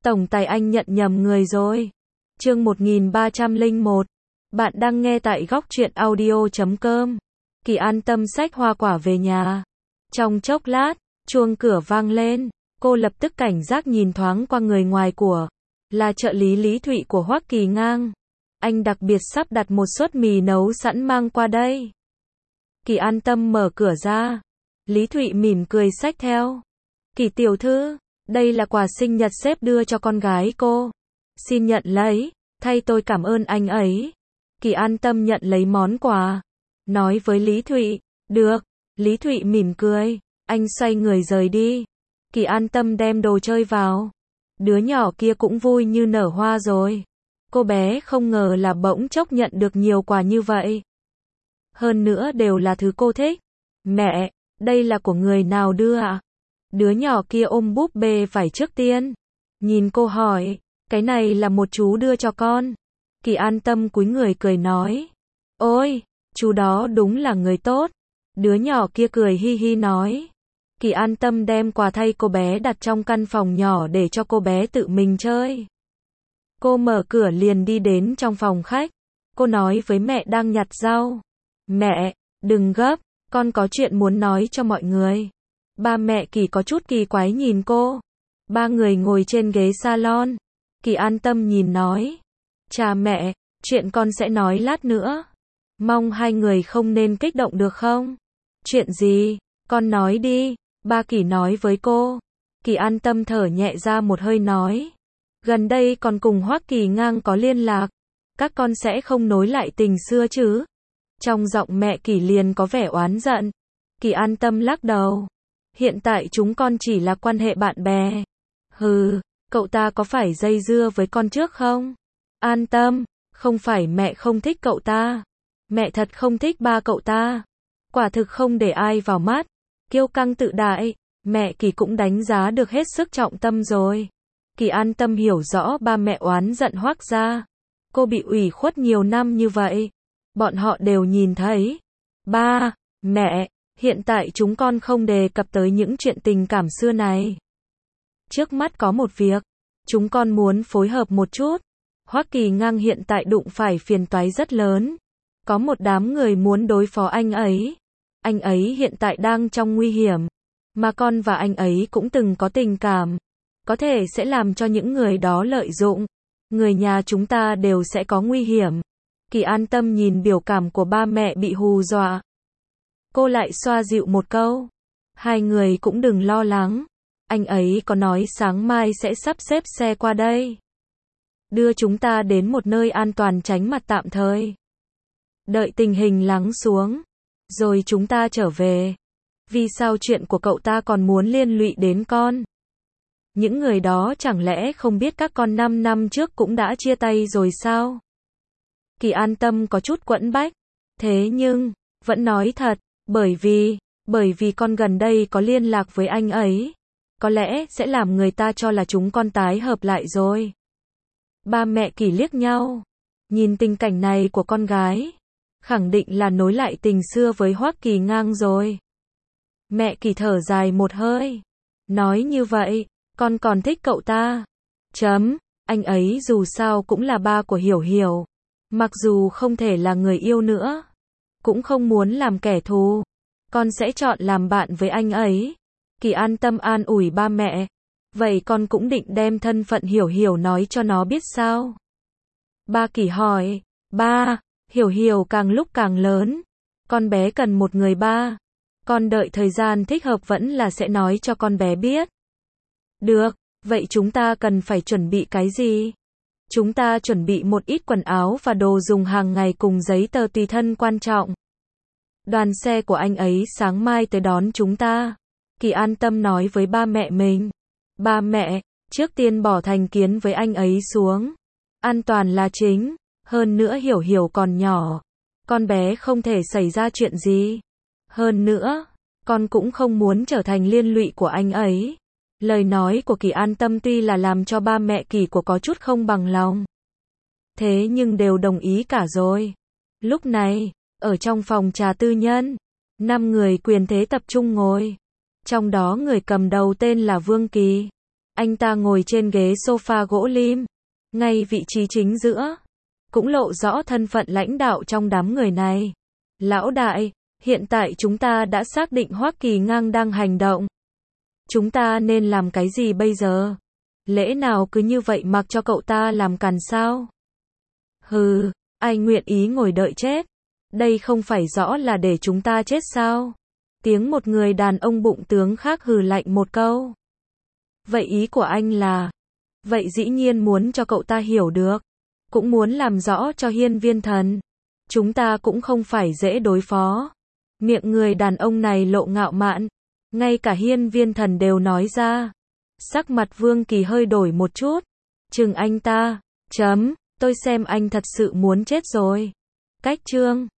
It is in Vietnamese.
Tổng tài anh nhận nhầm người rồi. Chương 1301. Bạn đang nghe tại góc truyện audio.com. Kỳ an tâm xách hoa quả về nhà. Trong chốc lát, chuông cửa vang lên. Cô lập tức cảnh giác nhìn thoáng qua người ngoài của. Là trợ lý Lý Thụy của Hoắc Kỳ Ngang. Anh đặc biệt sắp đặt một suất mì nấu sẵn mang qua đây. Kỳ an tâm mở cửa ra. Lý Thụy mỉm cười xách theo. Kỳ tiểu thư, đây là quà sinh nhật sếp đưa cho con gái cô. Xin nhận lấy, thay tôi cảm ơn anh ấy. Kỳ an tâm nhận lấy món quà. Nói với Lý Thụy, được. Lý Thụy mỉm cười, anh xoay người rời đi. Kỳ an tâm đem đồ chơi vào. Đứa nhỏ kia cũng vui như nở hoa rồi. Cô bé không ngờ là bỗng chốc nhận được nhiều quà như vậy. Hơn nữa đều là thứ cô thích. Mẹ, đây là của người nào đưa ạ? Đứa nhỏ kia ôm búp bê vải trước tiên. Nhìn cô hỏi, cái này là một chú đưa cho con. Kỳ an tâm cúi người cười nói. Ôi, chú đó đúng là người tốt. Đứa nhỏ kia cười hi hi nói. Kỳ an tâm đem quà thay cô bé đặt trong căn phòng nhỏ để cho cô bé tự mình chơi. Cô mở cửa liền đi đến trong phòng khách. Cô nói với mẹ đang nhặt rau. Mẹ, đừng gấp, con có chuyện muốn nói cho mọi người. Ba mẹ Kỳ có chút kỳ quái nhìn cô. Ba người ngồi trên ghế salon. Kỳ an tâm nhìn nói. Cha mẹ, chuyện con sẽ nói lát nữa. Mong hai người không nên kích động được không? Chuyện gì? Con nói đi. Ba Kỳ nói với cô. Kỳ an tâm thở nhẹ ra một hơi nói. Gần đây còn cùng Hoắc Kỳ Ngang có liên lạc. Các con sẽ không nối lại tình xưa chứ? Trong giọng mẹ Kỳ liền có vẻ oán giận. Kỳ an tâm lắc đầu. Hiện tại chúng con chỉ là quan hệ bạn bè. Hừ, cậu ta có phải dây dưa với con trước không? An tâm, không phải mẹ không thích cậu ta. Mẹ thật không thích ba cậu ta. Quả thực không để ai vào mắt. Kiêu căng tự đại, mẹ Kỳ cũng đánh giá được hết sức trọng tâm rồi. Kỳ an tâm hiểu rõ ba mẹ oán giận Hoắc gia. Cô bị ủy khuất nhiều năm như vậy. Bọn họ đều nhìn thấy. Ba, mẹ, hiện tại chúng con không đề cập tới những chuyện tình cảm xưa này. Trước mắt có một việc, chúng con muốn phối hợp một chút. Hoắc Kỳ Ngang hiện tại đụng phải phiền toái rất lớn. Có một đám người muốn đối phó anh ấy. Anh ấy hiện tại đang trong nguy hiểm. Mà con và anh ấy cũng từng có tình cảm. Có thể sẽ làm cho những người đó lợi dụng. Người nhà chúng ta đều sẽ có nguy hiểm. Kỳ an tâm nhìn biểu cảm của ba mẹ bị hù dọa. Cô lại xoa dịu một câu. Hai người cũng đừng lo lắng. Anh ấy có nói sáng mai sẽ sắp xếp xe qua đây. Đưa chúng ta đến một nơi an toàn tránh mặt tạm thời. Đợi tình hình lắng xuống. Rồi chúng ta trở về. Vì sao chuyện của cậu ta còn muốn liên lụy đến con? Những người đó chẳng lẽ không biết các con 5 năm trước cũng đã chia tay rồi sao? Kỳ an tâm có chút quẫn bách. Thế nhưng, vẫn nói thật, bởi vì con gần đây có liên lạc với anh ấy. Có lẽ sẽ làm người ta cho là chúng con tái hợp lại rồi. Ba mẹ Kỳ liếc nhau. Nhìn tình cảnh này của con gái. Khẳng định là nối lại tình xưa với Hoắc Kỳ Ngang rồi. Mẹ Kỳ thở dài một hơi. Nói như vậy, con còn thích cậu ta. Anh ấy dù sao cũng là ba của Hiểu Hiểu. Mặc dù không thể là người yêu nữa. Cũng không muốn làm kẻ thù. Con sẽ chọn làm bạn với anh ấy. Kỳ an tâm an ủi ba mẹ. Vậy con cũng định đem thân phận Hiểu Hiểu nói cho nó biết sao? Ba Kỳ hỏi. Ba, Hiểu Hiểu càng lúc càng lớn. Con bé cần một người ba. Con đợi thời gian thích hợp vẫn là sẽ nói cho con bé biết. Được, vậy chúng ta cần phải chuẩn bị cái gì? Chúng ta chuẩn bị một ít quần áo và đồ dùng hàng ngày cùng giấy tờ tùy thân quan trọng. Đoàn xe của anh ấy sáng mai tới đón chúng ta. Kỳ an tâm nói với ba mẹ mình. Ba mẹ, trước tiên bỏ thành kiến với anh ấy xuống. An toàn là chính. Hơn nữa Hiểu Hiểu còn nhỏ. Con bé không thể xảy ra chuyện gì. Hơn nữa, con cũng không muốn trở thành liên lụy của anh ấy. Lời nói của Kỳ an tâm tuy là làm cho ba mẹ Kỳ của có chút không bằng lòng. Thế nhưng đều đồng ý cả rồi. Lúc này, ở trong phòng trà tư nhân, 5 người quyền thế tập trung ngồi. Trong đó người cầm đầu tên là Vương Kỳ. Anh ta ngồi trên ghế sofa gỗ lim, ngay vị trí chính giữa, cũng lộ rõ thân phận lãnh đạo trong đám người này. Lão đại, hiện tại chúng ta đã xác định Hoắc Kỳ Ngang đang hành động. Chúng ta nên làm cái gì bây giờ? Lẽ nào cứ như vậy mặc cho cậu ta làm càn sao? Hừ, ai nguyện ý ngồi đợi chết? Đây không phải rõ là để chúng ta chết sao? Tiếng một người đàn ông bụng tướng khác hừ lạnh một câu. Vậy ý của anh là? Vậy dĩ nhiên muốn cho cậu ta hiểu được. Cũng muốn làm rõ cho Hiên Viên Thần. Chúng ta cũng không phải dễ đối phó. Miệng người đàn ông này lộ ngạo mạn. Ngay cả Hiên Viên Thần đều nói ra. Sắc mặt Vương Kỳ hơi đổi một chút. Chừng anh ta. Tôi xem anh thật sự muốn chết rồi. Cách chương